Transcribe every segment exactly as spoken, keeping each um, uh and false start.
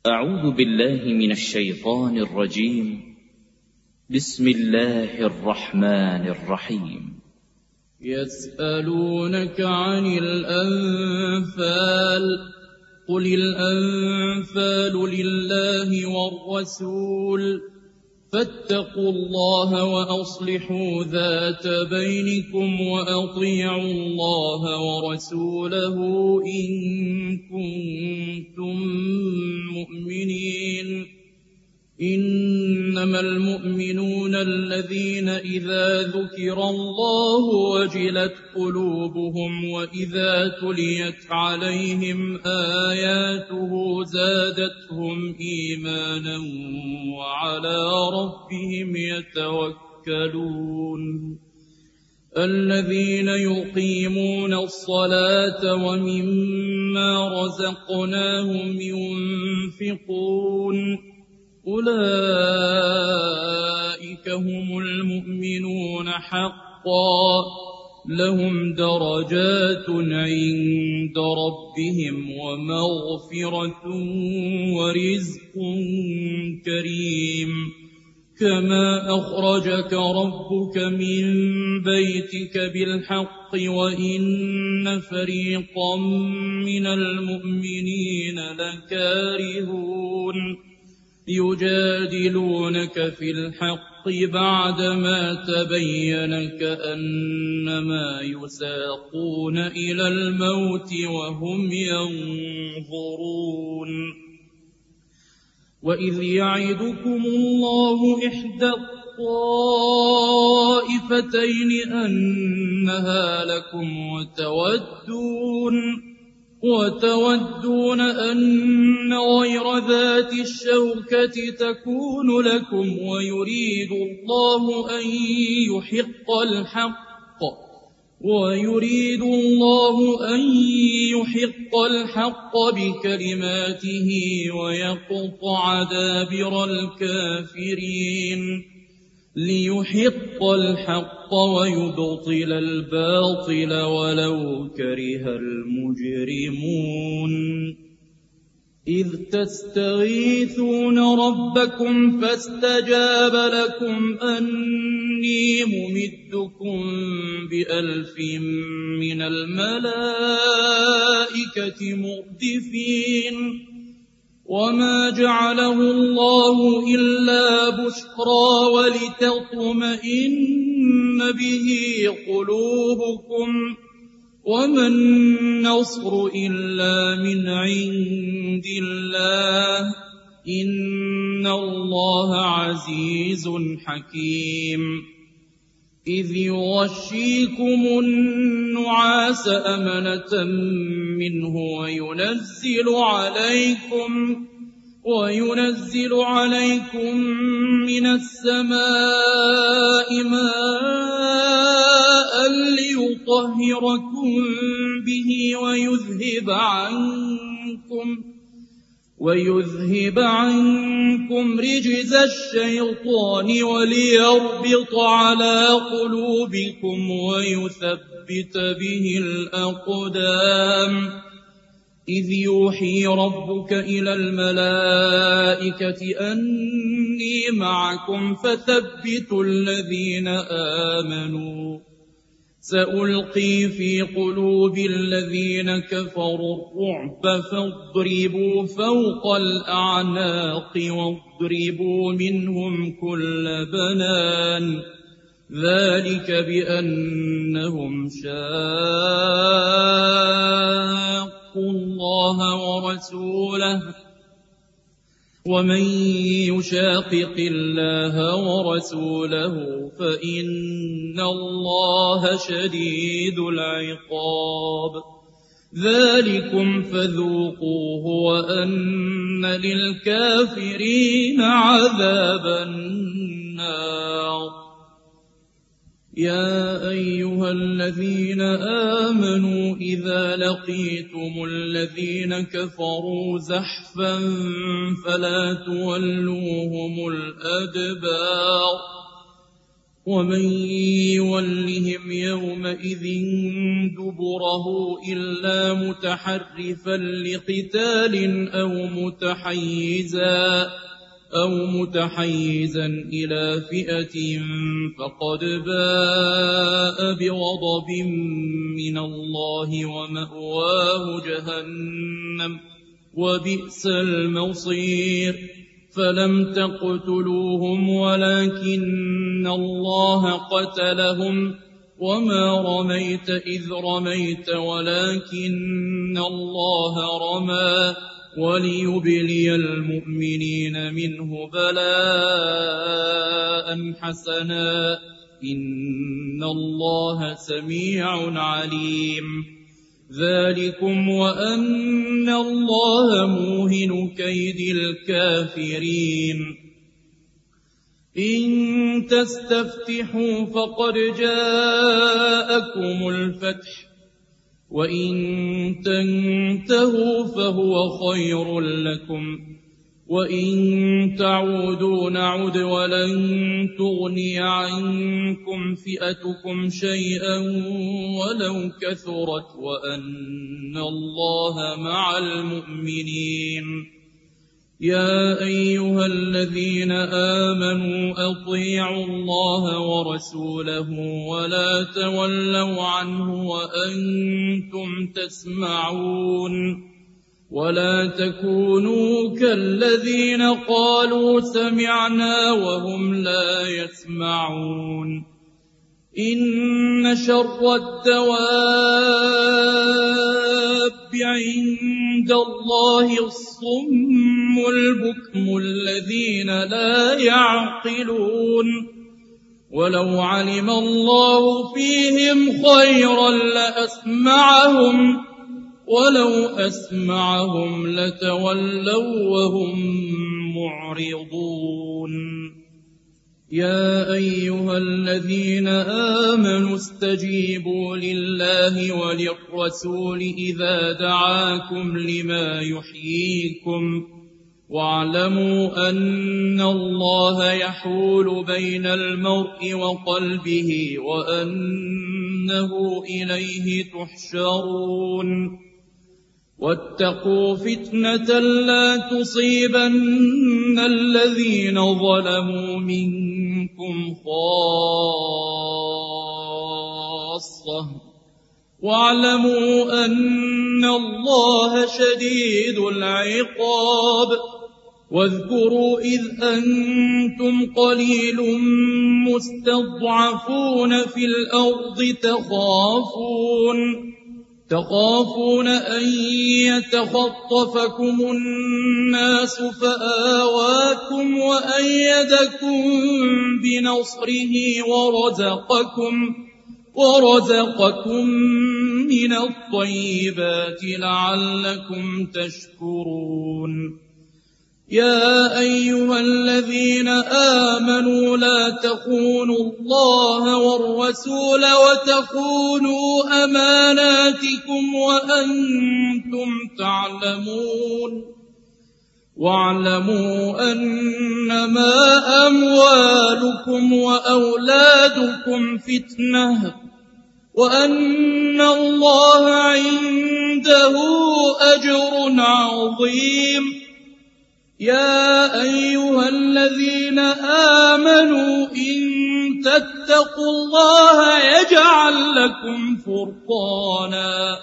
أعوذ بالله من الشيطان الرجيم. بسم الله الرحمن الرحيم. يسألونك عن الأنفال قل الأنفال لله والرسول فاتقوا الله وأصلحوا ذات بينكم وأطيعوا الله ورسوله إن كنتم مؤمنين. إنما المؤمنون الذين إذا ذكر الله وجلت قلوبهم وإذا تليت عليهم آياته زادتهم إيمانا وعلى ربهم يتوكلون. الذين يقيمون الصلاة ومما رزقناهم ينفقون أولئك هم المؤمنون حقا لهم درجات عند ربهم ومغفرة ورزق كريم. كما أخرجك ربك من بيتك بالحق وإن فريقا من المؤمنين لكارهون يجادلونك في الحق بعدما تبين كأنما يساقون إلى الموت وهم ينظرون. وإذ يعدكم الله إحدى الطائفتين أنها لكم وتودون وتودون أن غير ذات الشوكة تكون لكم ويريد الله أن يحق الحق ويريد الله أن يحق الحق بكلماته ويقطع دابر الكافرين. ليحق الحق ويبطل الباطل ولو كره المجرمون. إذ تستغيثون ربكم فاستجاب لكم أني ممدكم بألف من الملائكة مردفين. وما جعله الله إلا بشرى ولتطمئن به قلوبكم وما النصر إلا من عند الله إن الله عزيز حكيم. إذ يغشيكم النعاس أمنة منه وينزل عليكم وينزل عليكم من السماء ماء ليطهركم به ويذهب عنكم ويذهب عنكم رجز الشيطان وليربط على قلوبكم ويثبت به الأقدام. إذ يوحي ربك إلى الملائكة أني معكم فثبتوا الذين آمنوا سألقي في قلوب الذين كفروا الرعب فاضربوا فوق الأعناق واضربوا منهم كل بنان. ذلك بأنهم شاقوا الله ورسوله ومن يشاقق الله ورسوله فإن الله شديد العقاب. ذلكم فذوقوه وأن للكافرين عذاب النار. يا أيها الذين آمنوا إذا لقيتم الذين كفروا زحفا فلا تولوهم الأدبار ومن يولهم يومئذ دبره إلا متحرفا لقتال أو متحيزا أو متحيزا إلى فئة فقد باء بغضب من الله ومأواه جهنم وبئس المصير فلم تقتلوهم ولكن الله قتلهم وما رميت إذ رميت ولكن الله رمى وليبلي المؤمنين منه بلاء حسنا إن الله سميع عليم ذلكم وأن الله موهن كيد الكافرين إن تستفتحوا فقد جاءكم الفتح وإن تنتهوا فهو خير لكم وإن تعودوا نعد ولن تغني عنكم فئتكم شيئا ولو كثرت وأن الله مع المؤمنين يا أيها الذين آمنوا أطيعوا الله ورسوله ولا تولوا عنه وأنتم تسمعون ولا تكونوا كالذين قالوا سمعنا وهم لا يسمعون إن شر الدواب عند الله الصم البكم الذين لا يعقلون ولو علم الله فيهم خيرا لأسمعهم ولو أسمعهم لتولوا وهم معرضون يا أيها الذين آمنوا استجيبوا لله وللرسول إذا دعاكم لما يحييكم واعلموا أن الله يحول بين المرء وقلبه وأنه إليه تحشرون واتقوا فتنة لا تصيبن الذين ظلموا منكم خاصة واعلموا أن الله شديد العقاب واذكروا إذ أنتم قليل مستضعفون في الأرض تخافون تخافون أن يتخطفكم الناس فآواكم وأيدكم بنصره ورزقكم ورزقكم من الطيبات لعلكم تشكرون يا أيها الذين آمنوا لا تخونوا الله والرسول وتخونوا أماناتكم وأنتم تعلمون واعلموا أنما أموالكم وأولادكم فتنة وأن الله عنده أجر عظيم يا أيها الذين آمنوا إن تتقوا الله يجعل لكم فرقانا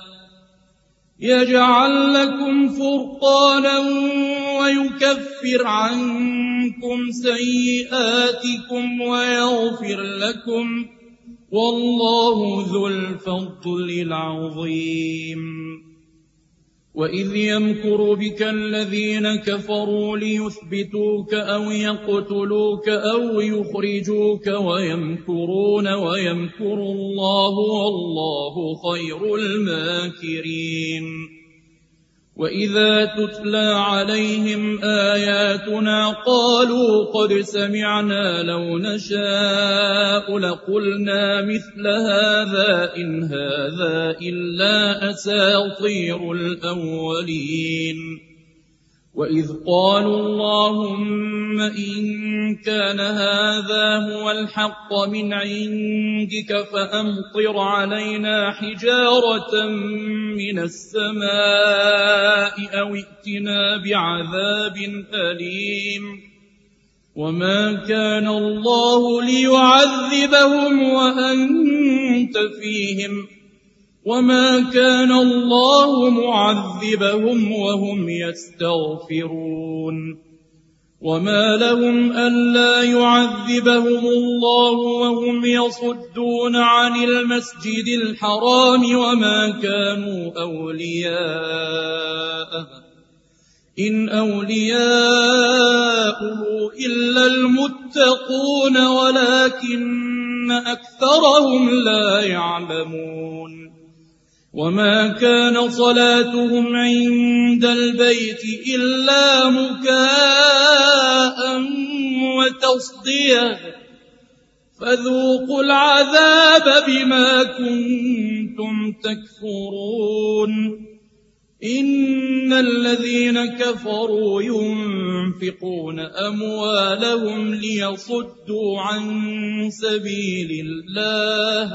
يجعل لكم فرقانا ويكفر عنكم سيئاتكم ويغفر لكم والله ذو الفضل العظيم وإذ يمكر بك الذين كفروا ليثبتوك أو يقتلوك أو يخرجوك ويمكرون ويمكر الله والله خير الماكرين وإذا تتلى عليهم آياتنا قالوا قد سمعنا لو نشاء لقلنا مثل هذا إن هذا إلا أساطير الأولين وإذ قالوا اللهم إن كان هذا هو الحق من عندك فأمطر علينا حجارة من السماء أو ائتنا بعذاب أليم وما كان الله ليعذبهم وأنت فيهم وما كان الله معذبهم وهم يستغفرون وما لهم ألا يعذبهم الله وهم يصدون عن المسجد الحرام وما كانوا أولياءه إن أولياؤه إلا المتقون ولكن أكثرهم لا يعلمون وما كان صلاتهم عند البيت إلا مكاء وتصدية فذوقوا العذاب بما كنتم تكفرون إن الذين كفروا ينفقون أموالهم ليصدوا عن سبيل الله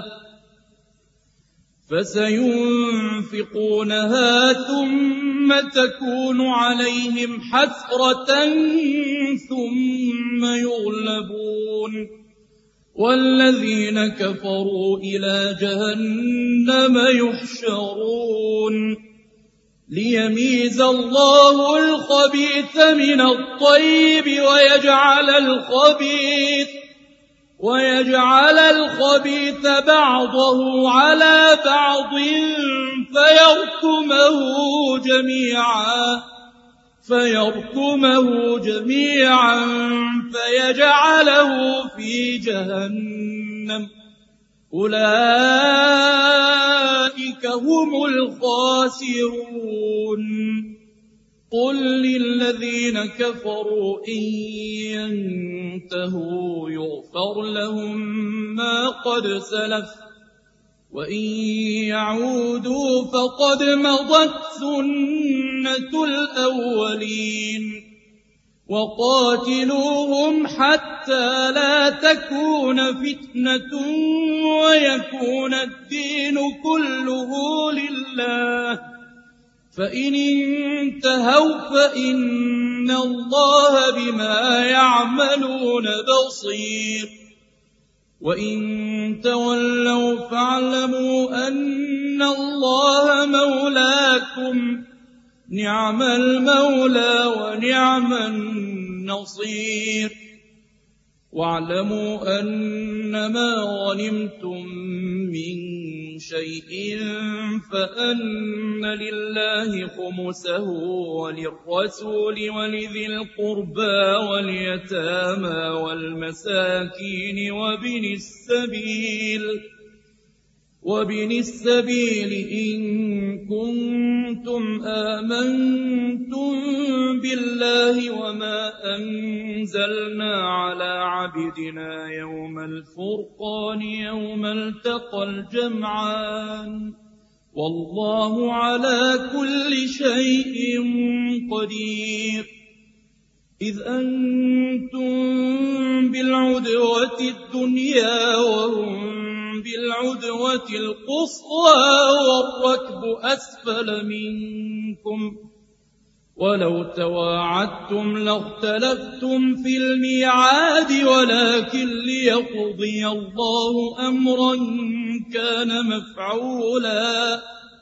فسينفقونها ثم تكون عليهم حسرة ثم يغلبون والذين كفروا إلى جهنم يحشرون ليميز الله الخبيث من الطيب ويجعل الخبيث ويجعل الخبيث بعضه على بعض فيركمه جميعا فيركمه جميعا فيجعله في جهنم أولئك هم الخاسرون قل للذين كفروا إن ينتهوا يغفر لهم ما قد سلف وإن يعودوا فقد مضت سنة الأولين وقاتلوهم حتى لا تكون فتنة ويكون الدين كله لله فإن انتهوا فإن الله بما يعملون بصير وإن تولوا فاعلموا أن الله مولاكم نعم المولى ونعم النصير واعلموا أنما غنمتم من شيء فأن لله خمسه وللرسول ولذي القربى واليتامى والمساكين وابن السبيل وابن السبيل إن كنتم آمنتم بالله وما أنزلنا على عبدنا يوم الفرقان يوم التقى الجمعان والله على كل شيء قدير إذ أنتم بالعدوة الدنيا وهم بالعدوة القصوى والركب أسفل منكم ولو تواعدتم لاختلفتم في الميعاد ولكن ليقضي الله أمرا كان مفعولا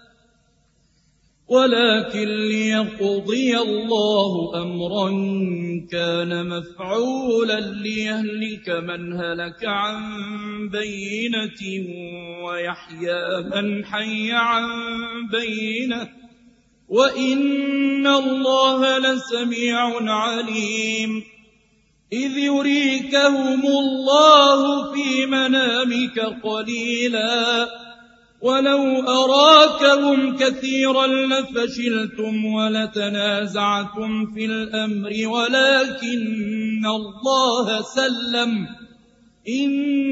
ولكن ليقضي الله أمرا كان مفعولا ليهلك من هلك عن بينة ويحيى من حي عن بينة وإن الله لسميع عليم إذ يريكهم الله في منامك قليلا ولو أراكهم كثيرا لفشلتم ولتنازعتم في الأمر ولكن الله سلم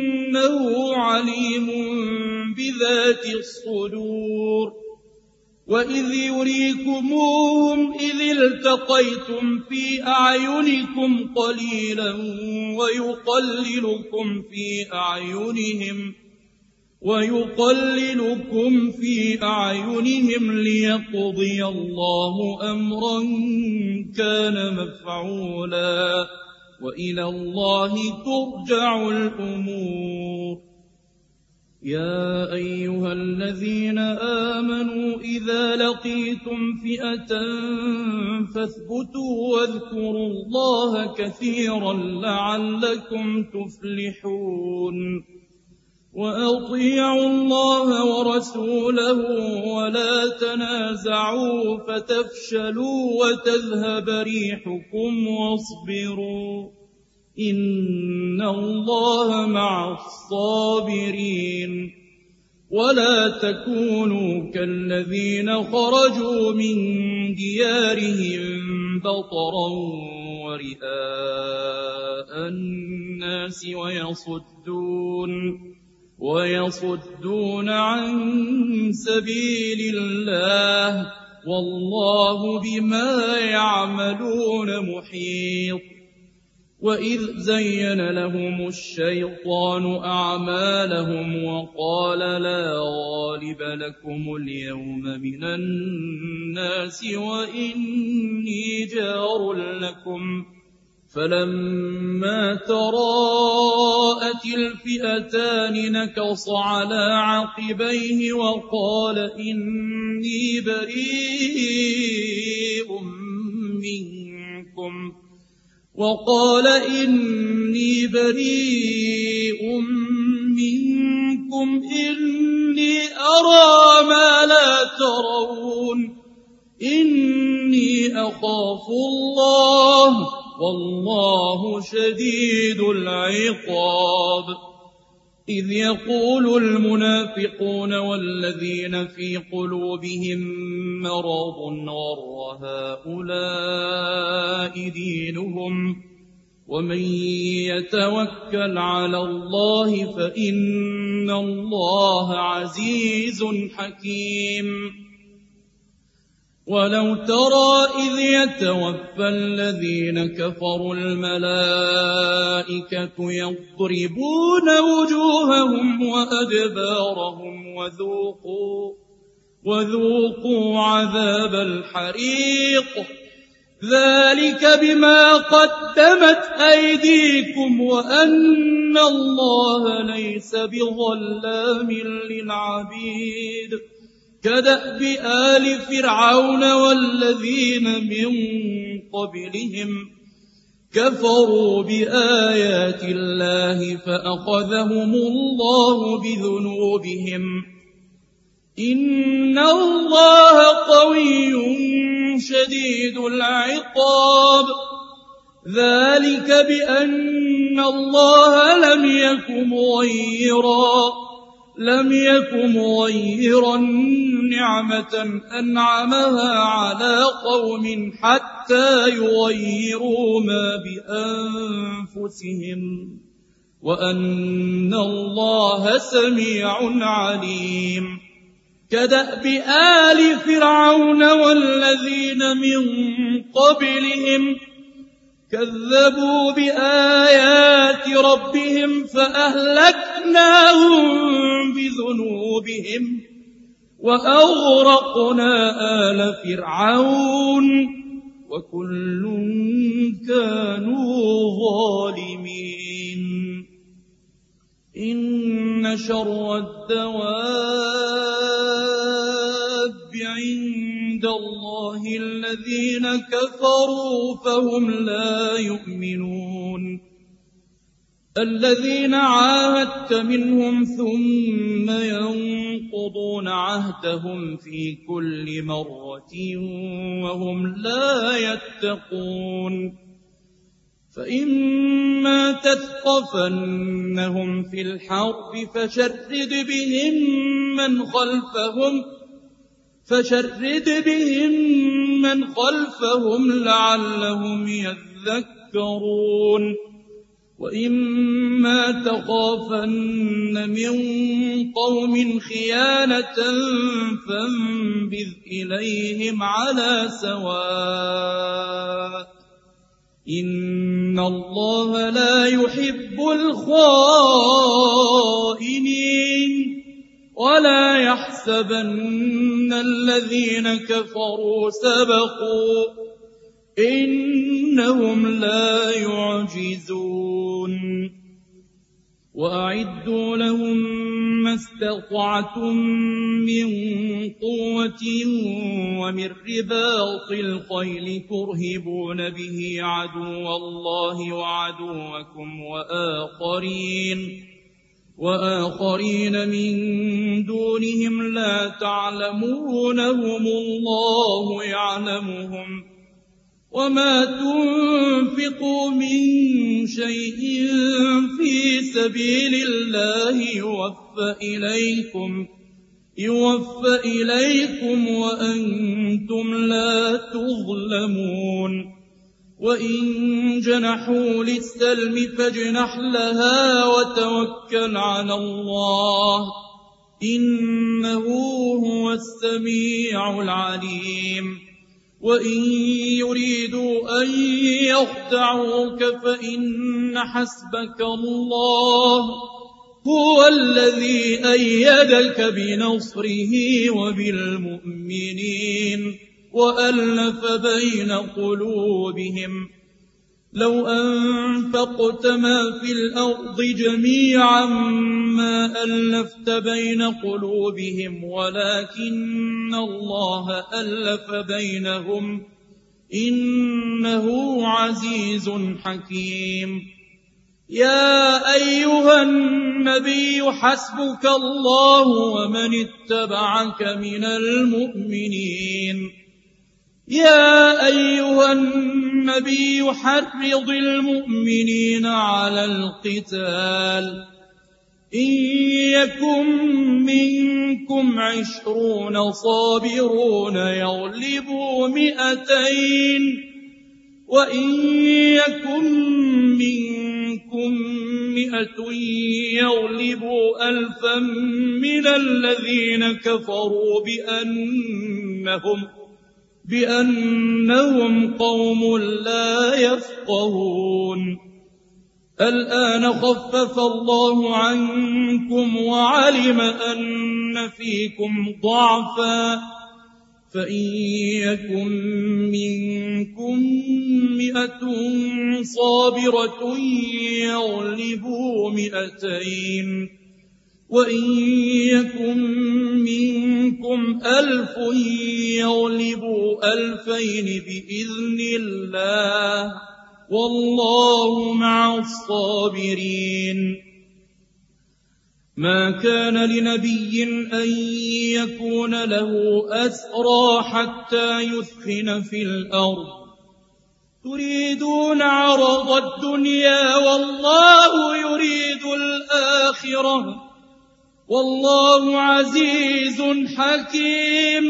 إنه عليم بذات الصدور وإذ يريكموهم إذ التقيتم في أعينكم قليلا ويقللكم في أعينهم ويقللكم في أعينهم ليقضي الله أمرا كان مفعولا وإلى الله ترجع الأمور. يا أيها الذين آمنوا إذا لقيتم فئة فاثبتوا واذكروا الله كثيرا لعلكم تفلحون. وأطيعوا الله ورسوله ولا تنازعوا فتفشلوا وتذهب ريحكم واصبروا إن الله مع الصابرين. ولا تكونوا كالذين خرجوا من ديارهم بطرا ورئاء الناس ويصدون ويصدون عن سبيل الله والله بما يعملون محيط. وإذ زين لهم الشيطان أعمالهم وقال لا غالب لكم اليوم من الناس وإني جار لكم فلما تراءت الفئتان نكص على عقبيه وقال إني بريء منكم وقال إني بريء منكم إني أرى ما لا ترون إني أخاف الله والله شديد العقاب. إذ يقول المنافقون والذين في قلوبهم مرض غر هؤلاء دينهم ومن يتوكل على الله فإن الله عزيز حكيم. ولو ترى إذ يتوفى الذين كفروا الملائكة يضربون وجوههم وأدبارهم وذوقوا, وذوقوا عذاب الحريق ذلك بما قدمت أيديكم وأن الله ليس بظلام للعبيد. كدأب آل فرعون والذين من قبلهم كفروا بآيات الله فأخذهم الله بذنوبهم إن الله قوي شديد العقاب. ذلك بأن الله لم يكن مغيرا لم يكن مغيرا نعمة أنعمها على قوم حتى يغيروا ما بأنفسهم وأن الله سميع عليم. كدأب آل فرعون والذين من قبلهم كذبوا بآيات ربهم فأهلكناهم بذنوبهم وأغرقنا آل فرعون وكل كانوا ظالمين. إن شر الدواب عند الله الذين كفروا فهم لا يؤمنون. الذين عاهدت منهم ثم ينقضون عهدهم في كل مرة وهم لا يتقون. فإما تثقفنهم في الحرب فشرد بهم من خلفهم فشرد بهم من خلفهم لعلهم يذكرون. وإما تخافن من قوم خيانة فانبذ إليهم على سواء إن الله لا يحب الخائنين ولا يحسبن الذين كفروا سبقوا إنهم لا يعجزون وأعدوا لهم ما استطعتم من قوة ومن رباط الخيل ترهبون به عدو الله وعدوكم وآخرين وآخرين من دونهم لا تعلمونهم الله يعلمهم وما تنفقوا من شيء في سبيل الله يوفى إليكم يوفى إليكم وأنتم لا تظلمون وإن جنحوا للسلم فاجنح لها وتوكل على الله إنه هو السميع العليم وإن يريدوا أن يخدعوك فإن حسبك الله هو الذي أيدك بنصره وبالمؤمنين وألف بين قلوبهم لو أنفقت ما في الأرض جميعا ما ألفت بين قلوبهم ولكن الله ألف بينهم إنه عزيز حكيم يا أيها النبي حسبك الله ومن اتبعك من المؤمنين يا أيها النبي حرض المؤمنين على القتال إن يكن منكم عشرون صابرون يغلبوا مئتين وإن يكن منكم مئة يغلبوا ألفا من الذين كفروا بأنهم بأنهم قوم لا يفقهون الآن خفف الله عنكم وعلم أن فيكم ضعفا فإن يكن منكم مئة صابرة يغلبوا مئتين وإن يكن منكم ألف يغلبوا ألفين بإذن الله والله مع الصابرين ما كان لنبي أن يكون له أسرى حتى يثخن في الأرض تريدون عرض الدنيا والله يريد الآخرة والله عزيز حكيم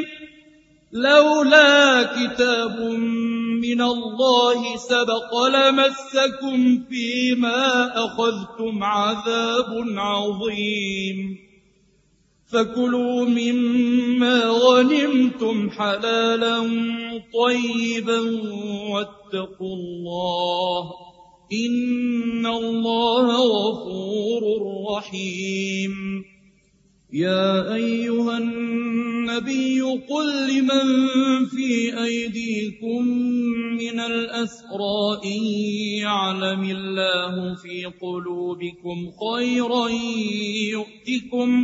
لولا كتاب من الله سبق لمسكم فيما أخذتم عذاب عظيم فكلوا مما غنمتم حلالا طيبا واتقوا الله إن الله غفور رحيم يا أيها النبي قل لمن في أيديكم من الأسرى إن يعلم الله في قلوبكم خيرا يؤتكم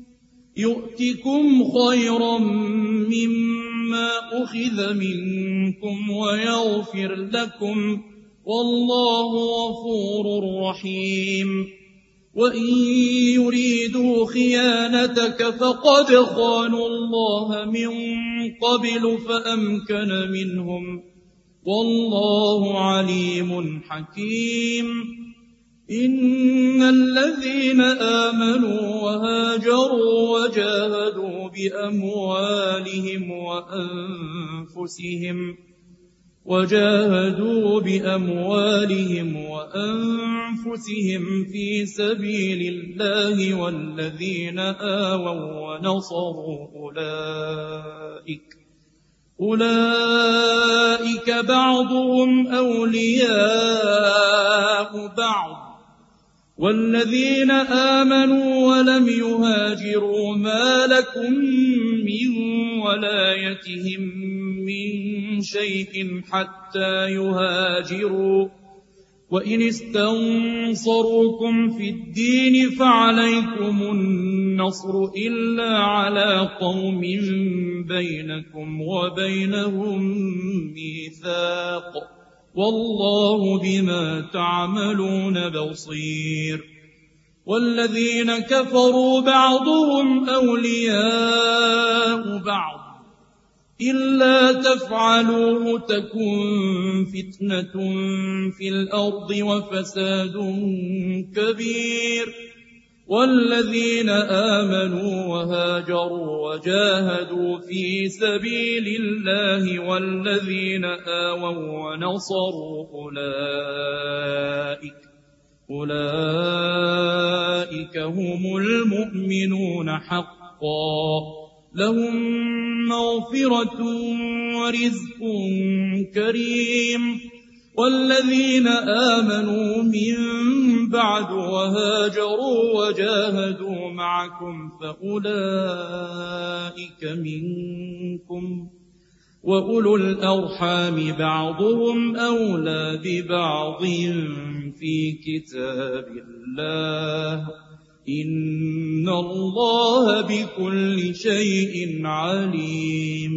يؤتكم خيرا مما أخذ منكم ويغفر لكم والله غفور رحيم وإن يريدوا خيانتك فقد خانوا الله من قبل فأمكن منهم والله عليم حكيم إن الذين آمنوا وهاجروا وجاهدوا بأموالهم وأنفسهم وجاهدوا بأموالهم وأنفسهم في سبيل الله والذين آووا ونصروا أولئك أولئك بعضهم أولياء بعض والذين آمنوا ولم يهاجروا ما لكم من ولايتهم من شيء حتى يهاجروا وإن استنصروكم في الدين فعليكم النصر إلا على قوم بينكم وبينهم ميثاق والله بما تعملون بصير والذين كفروا بعضهم أولياء بعض إلا تفعلوه تكن فتنة في الأرض وفساد كبير والذين آمنوا وهاجروا وجاهدوا في سبيل الله والذين آووا ونصروا أولئك أولئك هم المؤمنون حقا لهم مغفرة ورزق كريم والذين آمنوا من بعد وهاجروا وجاهدوا معكم فأولئك منكم وأولو الأرحام بعضهم أولى ببعض في كتاب الله إن الله بكل شيء عليم